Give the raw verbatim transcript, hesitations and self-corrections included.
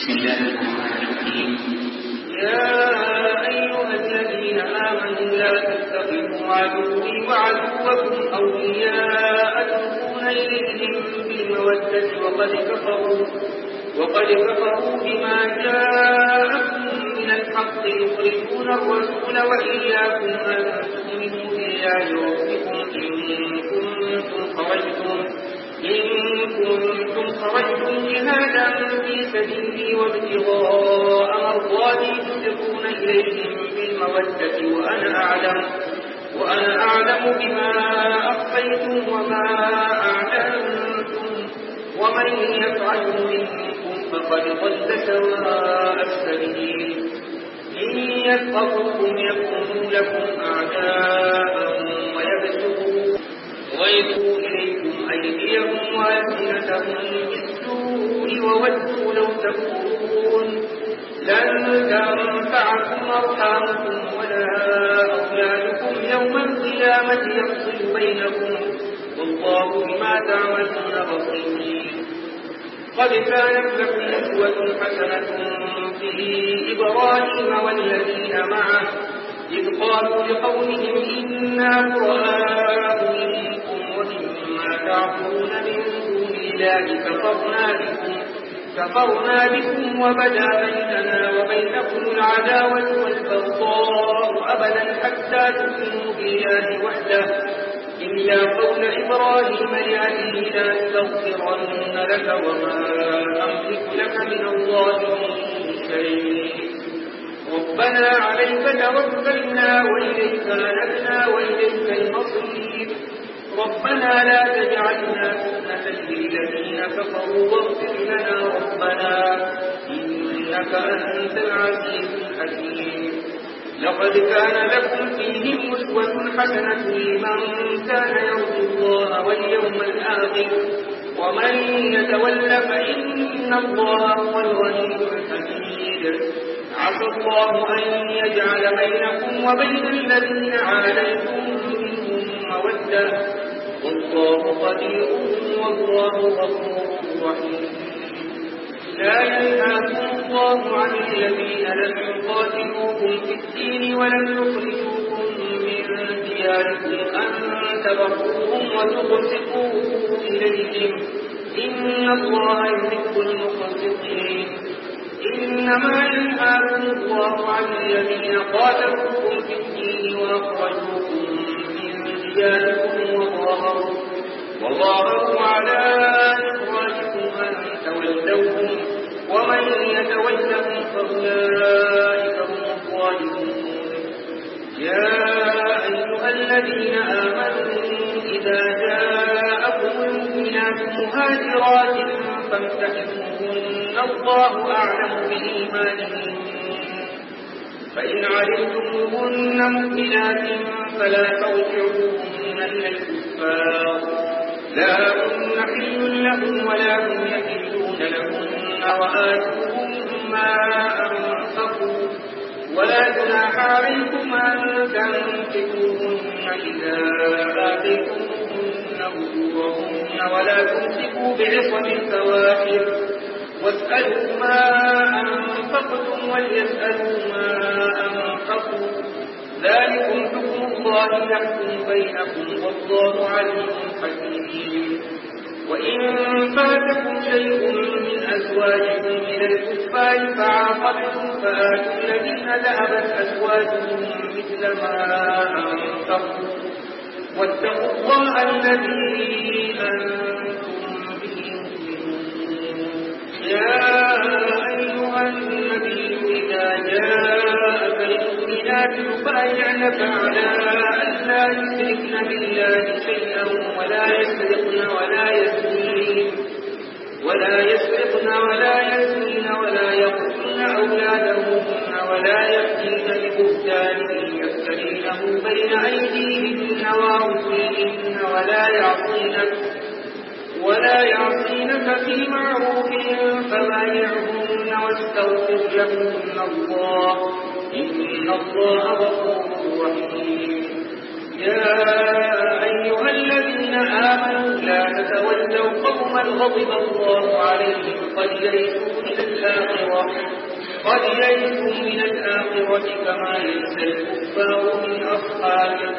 بسم الله الرحمن الرحيم. يا أيها الذين آمنوا لا تتخذوا عدوي وعدوكم أولياء تلقون إليهم بالمودة وقد كفروا وقد كفروا بما جاءكم من الحق يخرجون الرسول وإياكم أن تؤمنوا بالله ربكم إن كنتم خرجتم إن كنتم خرجتم جهادا في سبيلي وابتغاء مرضاتي تسرون إليهم بالمودة وأنا أعلم وأنا أعلم بما أخفيتم وما أعلنتم ومن يفعل منكم فقد ضل سواء السبيل. إن يثقفوكم يكونوا لكم أعداء ويبسطوا ويبسطوا إليكم أيديهم وألسنتهم بالسوء وودوا لو تكفرون. لن تنفعكم أرحامكم ولا أولادكم يوم القيامة يفصل بينكم والله بما تعملون بصير. قد كانت لكم أسوة حسنة في إبراهيم والذين معه إذ قالوا لقومهم إنا براء منكم ومما تعبدون من دون الله كفرنا بكم كفرنا بكم وبدا بيننا وبينكم العداوة والبغضاء أبدا حتى تؤمنوا بالله وحده إلا قول إبراهيم لأبيه لأستغفرن لك وما أملك لك من الله من شيء. ربنا عليك توكلنا وإليك أنبنا وإليك المصير. ربنا لا تجعلنا فتنة للذين كفروا واغفر لنا ربنا إنك أنت العزيز الحكيم. لقد كان لكم فيهم أسوة حسنة لمن كان يرجو الله واليوم الآخر ومن يتول فإن الله هو الغني الحميد. عسى الله أن يجعل بينكم وبين الذين عاديتم منهم مودة والله قدير والله غفور رحيم. لا ينهاكم الله عن الذين لم يقاتلوكم في الدين ولم يخرجوكم من دياركم أن تبروهم وتقسطوا إليهم إن الله يحب المقسطين. إنما ينهاكم الله عن الذين قاتلوكم في الدين وأخرجوكم من دياركم وظاهروا وظاهروا على إخراجكم أن تولوهم ومن يتولهم فأولئك هم الظالمون. يا أيها الذين آمنوا إذا جاءكم المؤمنات مهاجرات فامتحنوهن الله أعلم بإيمانهن فإن علمتموهن مؤمنات فلا ترجعوهن إلى الكفار لا هن حل لهم ولا هم يحلون لهن وآتوهم ما أنفقوا ولا جناح عليكم أن تنكحوهن إذا آتيتموهن أجورهن ولا تمسكوا بعصم الكوافر واسألوا ما أنفقتم وليسألوا ما أنفقوا ذلكم حكم الله يحكم بينكم والله عليم حكيم. وإن فاتكم شيء من أزواجكم من الكفار فعاقبتم فآتوا الذين ذهبت أزواجهم مثل ما أنفقوا واتقوا الله الذي أنتم به مؤمنون. يا أيها النبي إذا جاءك المؤمنات يبايعنك على أن لا يشركن بالله شيئا ولا يسرقن ولا يزنين ولا يسرقن ولا يزنين ولا يقتلن أولادهن ولا يأتين ببهتان يفترينه بين أيديهن وأرجلهن ولا يعصينك ولا يعصينك في معروف فبايعهن واستغفر لهن الله إن الله غفور رحيم. يا أيها الذين آمنوا لا تتولوا قوما غضب الله عليهم قد يئسوا من الآخرة قد يئسوا من الآخرة كما يئس الكفار من أصحاب